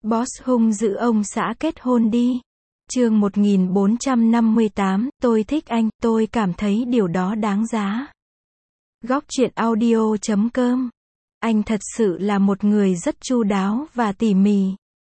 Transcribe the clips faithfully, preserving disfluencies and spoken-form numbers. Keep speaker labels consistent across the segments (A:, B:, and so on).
A: Boss hung dữ ông xã kết hôn đi. Chương một nghìn bốn trăm năm mươi tám, tôi thích anh, tôi cảm thấy điều đó đáng giá. Góc truyện audio chấm com. Anh thật sự là một người rất chu đáo và tỉ mỉ.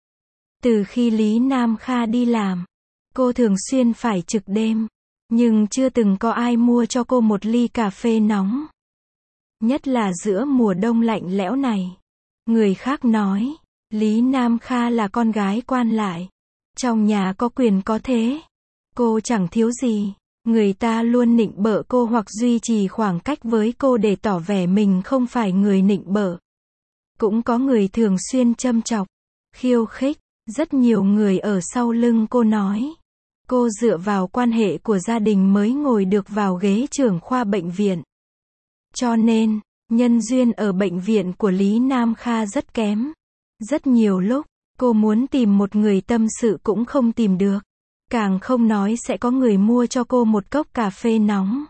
A: Từ khi Lý Nam Kha đi làm, cô thường xuyên phải trực đêm, nhưng chưa từng có ai mua cho cô một ly cà phê nóng. Nhất là giữa mùa đông lạnh lẽo này. Người khác nói, Lý Nam Kha là con gái quan lại. Trong nhà có quyền có thế. Cô chẳng thiếu gì. Người ta luôn nịnh bợ cô hoặc duy trì khoảng cách với cô để tỏ vẻ mình không phải người nịnh bợ. Cũng có người thường xuyên châm chọc, khiêu khích. Rất nhiều người ở sau lưng cô nói, cô dựa vào quan hệ của gia đình mới ngồi được vào ghế trưởng khoa bệnh viện. Cho nên, nhân duyên ở bệnh viện của Lý Nam Kha rất kém. Rất nhiều lúc, cô muốn tìm một người tâm sự cũng không tìm được. Càng không nói sẽ có người mua cho cô một cốc cà phê nóng.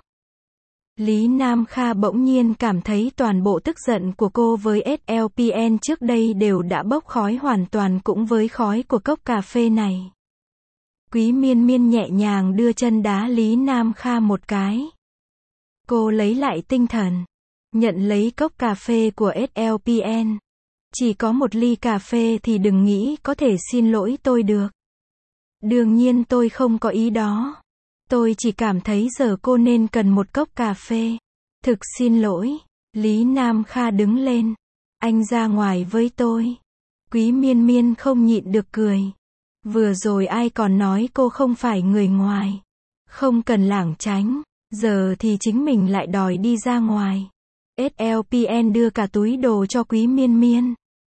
A: Lý Nam Kha bỗng nhiên cảm thấy toàn bộ tức giận của cô với ét lờ pê en trước đây đều đã bốc khói hoàn toàn cũng với khói của cốc cà phê này. Quý Miên Miên nhẹ nhàng đưa chân đá Lý Nam Kha một cái. Cô lấy lại tinh thần, nhận lấy cốc cà phê của ét lờ pê en. Chỉ có một ly cà phê thì đừng nghĩ có thể xin lỗi tôi được. Đương nhiên tôi không có ý đó. Tôi chỉ cảm thấy giờ cô nên cần một cốc cà phê. Thực xin lỗi. Lý Nam Kha đứng lên. Anh ra ngoài với tôi. Quý Miên Miên không nhịn được cười. Vừa rồi ai còn nói cô không phải người ngoài. Không cần lảng tránh. Giờ thì chính mình lại đòi đi ra ngoài. ét lờ pê en đưa cả túi đồ cho Quý Miên Miên.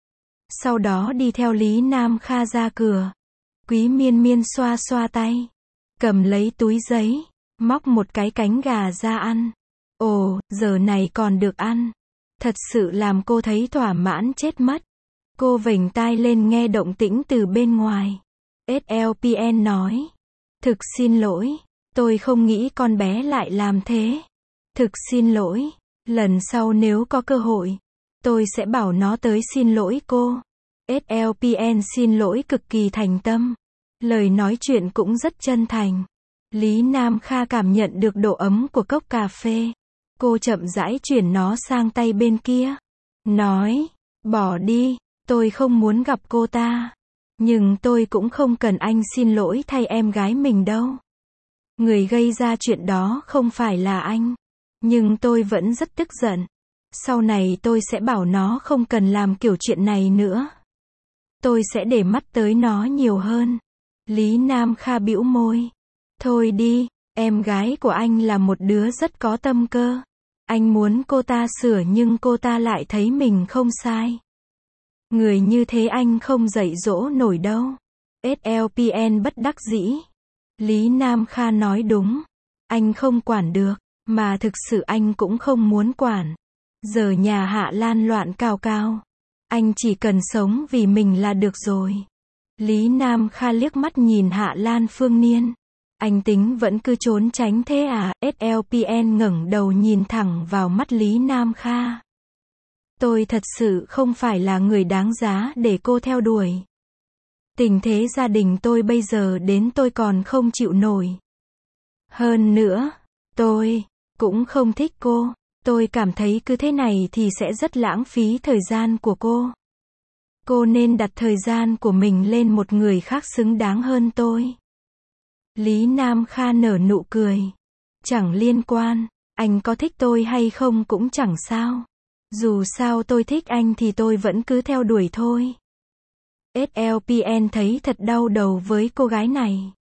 A: Sau đó đi theo Lý Nam Kha ra cửa. Quý Miên Miên xoa xoa tay. Cầm lấy túi giấy, móc một cái cánh gà ra ăn. Ồ, giờ này còn được ăn. Thật sự làm cô thấy thỏa mãn chết mất. Cô vểnh tai lên nghe động tĩnh từ bên ngoài. ét lờ pê en nói. Thực xin lỗi, tôi không nghĩ con bé lại làm thế. Thực xin lỗi, lần sau nếu có cơ hội, tôi sẽ bảo nó tới xin lỗi cô. ét lờ pê en xin lỗi cực kỳ thành tâm. Lời nói chuyện cũng rất chân thành. Lý Nam Kha cảm nhận được độ ấm của cốc cà phê. Cô chậm rãi chuyển nó sang tay bên kia. Nói, bỏ đi, tôi không muốn gặp cô ta. Nhưng tôi cũng không cần anh xin lỗi thay em gái mình đâu. Người gây ra chuyện đó không phải là anh. Nhưng tôi vẫn rất tức giận. Sau này tôi sẽ bảo nó không cần làm kiểu chuyện này nữa. Tôi sẽ để mắt tới nó nhiều hơn. Lý Nam Kha bĩu môi. Thôi đi, em gái của anh là một đứa rất có tâm cơ. Anh muốn cô ta sửa nhưng cô ta lại thấy mình không sai. Người như thế anh không dạy dỗ nổi đâu. ét lờ pê en bất đắc dĩ. Lý Nam Kha nói đúng. Anh không quản được, mà thực sự anh cũng không muốn quản. Giờ nhà Hạ Lan loạn cao cao. Anh chỉ cần sống vì mình là được rồi. Lý Nam Kha liếc mắt nhìn Hạ Lan Phương Niên. Anh tính vẫn cứ trốn tránh thế à? ét lờ pê en ngẩng đầu nhìn thẳng vào mắt Lý Nam Kha. Tôi thật sự không phải là người đáng giá để cô theo đuổi. Tình thế gia đình tôi bây giờ đến tôi còn không chịu nổi. Hơn nữa, tôi cũng không thích cô. Tôi cảm thấy cứ thế này thì sẽ rất lãng phí thời gian của cô. Cô nên đặt thời gian của mình lên một người khác xứng đáng hơn tôi. Lý Nam Kha nở nụ cười. Chẳng liên quan, anh có thích tôi hay không cũng chẳng sao. Dù sao tôi thích anh thì tôi vẫn cứ theo đuổi thôi. ét lờ pê en thấy thật đau đầu với cô gái này.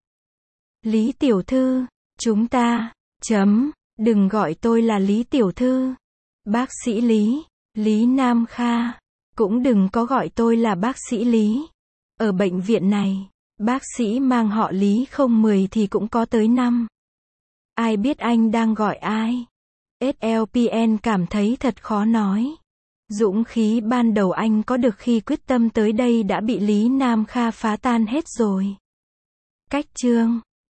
A: Lý tiểu thư, chúng ta, chấm, đừng gọi tôi là Lý tiểu thư. Bác sĩ Lý, Lý Nam Kha. Cũng đừng có gọi tôi là bác sĩ Lý. Ở bệnh viện này, bác sĩ mang họ Lý không mười thì cũng có tới năm. Ai biết anh đang gọi ai? ét lờ pê en cảm thấy thật khó nói. Dũng khí ban đầu anh có được khi quyết tâm tới đây đã bị Lý Nam Kha phá tan hết rồi. Cách chương